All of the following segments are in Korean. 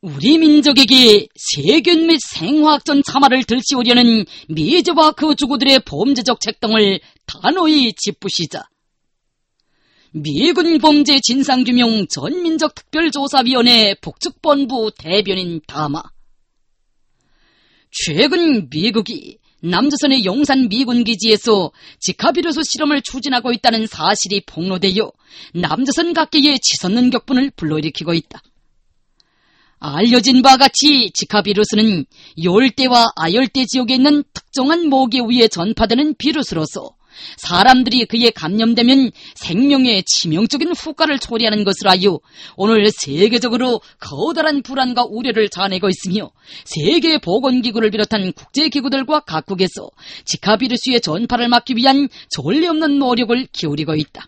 우리 민족에게 세균 및 생화학전 참화를 들치우려는 미제와 그 주구들의 범죄적 책동을 단호히 짚으시자. 미군 범죄 진상규명 전민족특별조사위원회 북측본부 대변인 다마. 최근 미국이 남조선의 용산 미군기지에서 지카비루스 실험을 추진하고 있다는 사실이 폭로되어 남조선 각계의 치솟는 격분을 불러일으키고 있다. 알려진 바와 같이 지카비루스는 열대와 아열대 지역에 있는 특정한 모기에 의해 전파되는 비루스로서 사람들이 그에 감염되면 생명에 치명적인 후과를 초래하는 것을 하여 오늘 세계적으로 커다란 불안과 우려를 자아내고 있으며 세계보건기구를 비롯한 국제기구들과 각국에서 지카비루스의 전파를 막기 위한 전례 없는 노력을 기울이고 있다.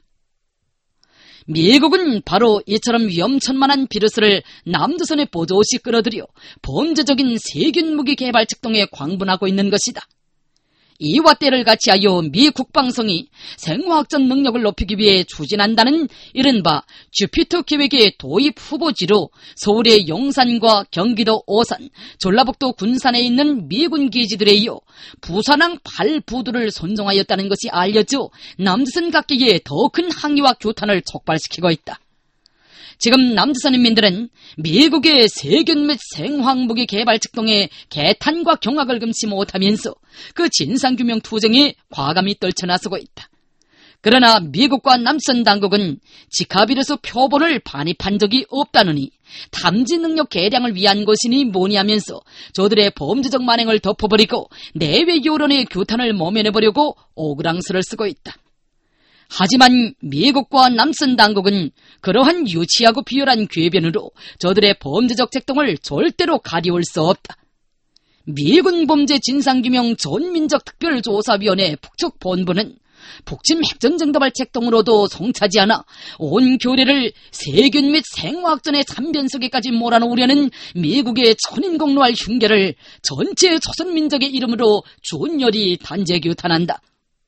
미국은 바로 이처럼 위험천만한 비루스를 남조선에 보조시 끌어들여 범죄적인 세균무기 개발 측동에 광분하고 있는 것이다. 이와 때를 같이하여 미 국방성이 생화학전 능력을 높이기 위해 추진한다는 이른바 주피터 계획의 도입 후보지로 서울의 용산과 경기도 오산, 전라북도 군산에 있는 미군 기지들에 이어 부산항 8부두를 선정하였다는 것이 알려져 남조선 각계에 더 큰 항의와 규탄을 촉발시키고 있다. 지금 남조선 인민들은 미국의 세균 및 생화학무기 개발 측동에 개탄과 경악을 금치 못하면서 그 진상규명 투쟁에 과감히 떨쳐나서고 있다. 그러나 미국과 남선 당국은 지카비루스 표본을 반입한 적이 없다느니 탐지 능력 개량을 위한 것이니 뭐니 하면서 저들의 범죄적 만행을 덮어버리고 내외 여론의 규탄을 모면해보려고 오그랑스를 쓰고 있다. 하지만 미국과 남선 당국은 그러한 유치하고 비열한 궤변으로 저들의 범죄적 책동을 절대로 가리울 수 없다. 미군 범죄 진상규명 전민족특별조사위원회 북측본부는 북침 핵전쟁 도발 책동으로도 성차지 않아 온 교례를 세균 및 생화학전의 참변석에까지 몰아넣으려는 미국의 천인공노할 흉계를 전체 조선민족의 이름으로 준열히 단죄 규탄한다.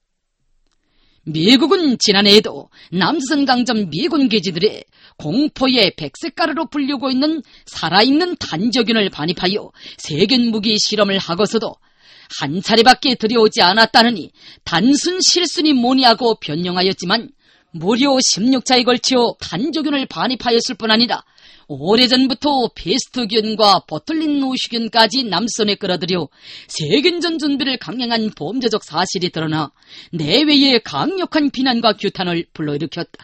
미국은 지난해에도 남조선 강점 미군 기지들에 공포의 백색가루로 불리고 있는 살아있는 단저균을 반입하여 세균 무기 실험을 하고서도 한 차례밖에 들여오지 않았다느니 단순 실수니 뭐니 하고 변명하였지만 무려 16차에 걸쳐 단저균을 반입하였을 뿐 아니라 오래전부터 페스트균과 보툴린 노슈균까지 남선에 끌어들여 세균전 준비를 강행한 범죄적 사실이 드러나 내외의 강력한 비난과 규탄을 불러일으켰다.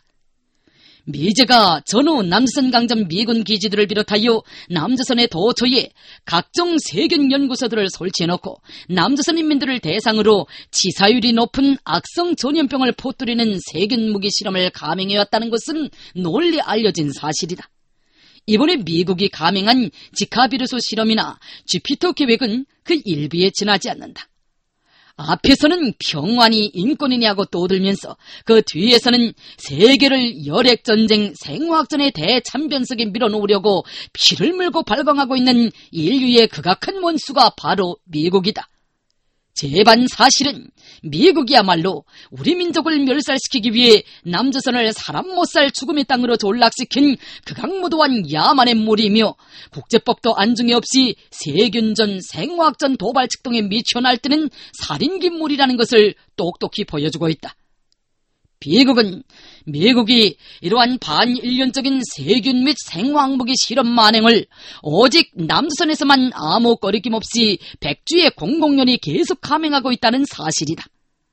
미제가 전후 남조선 강점 미군 기지들을 비롯하여 남조선의 도처에 각종 세균 연구소들을 설치해놓고 남조선 인민들을 대상으로 치사율이 높은 악성 전염병을 퍼뜨리는 세균 무기 실험을 감행해왔다는 것은 널리 알려진 사실이다. 이번에 미국이 감행한 지카비루스 실험이나 주피터 계획은 그 일비에 지나지 않는다. 앞에서는 평안이 인권이냐고 떠들면서 그 뒤에서는 세계를 열핵전쟁 생화학전의 대참변석에 밀어놓으려고 피를 물고 발광하고 있는 인류의 극악한 원수가 바로 미국이다. 제반 사실은 미국이야말로 우리 민족을 멸살시키기 위해 남조선을 사람 못 살 죽음의 땅으로 전락시킨 극악무도한 야만의 무리이며 국제법도 안중에 없이 세균전 생화학전 도발 측동에 미쳐 날뛰는 살인기물이라는 것을 똑똑히 보여주고 있다. 미국은 미국이 이러한 반인륜적인 세균 및 생화학무기 실험 만행을 오직 남조선에서만 아무 거리낌 없이 백주의 공공연히 계속 감행하고 있다는 사실이다.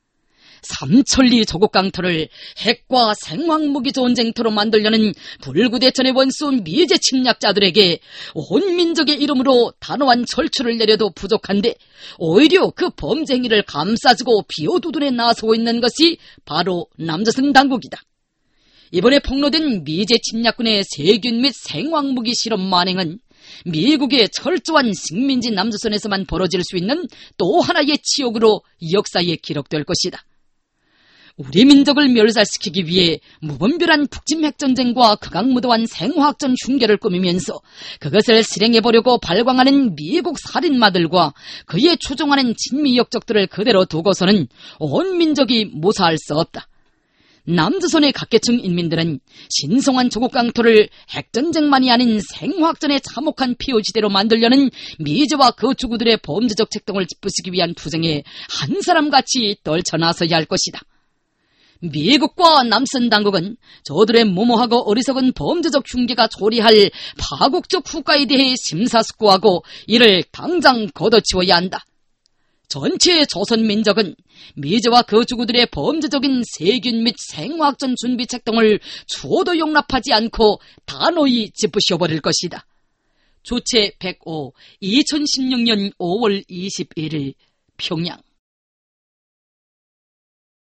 삼천리 조국 강터를 핵과 생화학무기 전쟁터로 만들려는 불구대천의 원수 미제 침략자들에게 온 민족의 이름으로 단호한 철출을 내려도 부족한데 오히려 그 범죄 행위를 감싸주고 비호두둔에 나서고 있는 것이 바로 남조선 당국이다. 이번에 폭로된 미제 침략군의 세균 및 생화학무기 실험 만행은 미국의 철저한 식민지 남조선에서만 벌어질 수 있는 또 하나의 치욕으로 역사에 기록될 것이다. 우리 민족을 멸살시키기 위해 무분별한 북침 핵전쟁과 극악무도한 생화학전 흉계를 꾸미면서 그것을 실행해보려고 발광하는 미국 살인마들과 그에 추종하는 진미 역적들을 그대로 두고서는 온 민족이 무사할 수 없다. 남조선의 각계층 인민들은 신성한 조국 강토를 핵전쟁만이 아닌 생화학전의 참혹한 피요지대로 만들려는 미제와 그 주구들의 범죄적 책동을 짚으시기 위한 투쟁에 한 사람같이 떨쳐나서야 할 것이다. 미국과 남선 당국은 저들의 무모하고 어리석은 범죄적 흉계가 초래할 파국적 후과에 대해 심사숙고하고 이를 당장 걷어치워야 한다. 전체 조선 민족은 미제와 그 주구들의 범죄적인 세균 및 생화학전 준비 책동을 추호도 용납하지 않고 단호히 짚으셔버릴 것이다. 주체 105 2016년 5월 21일 평양.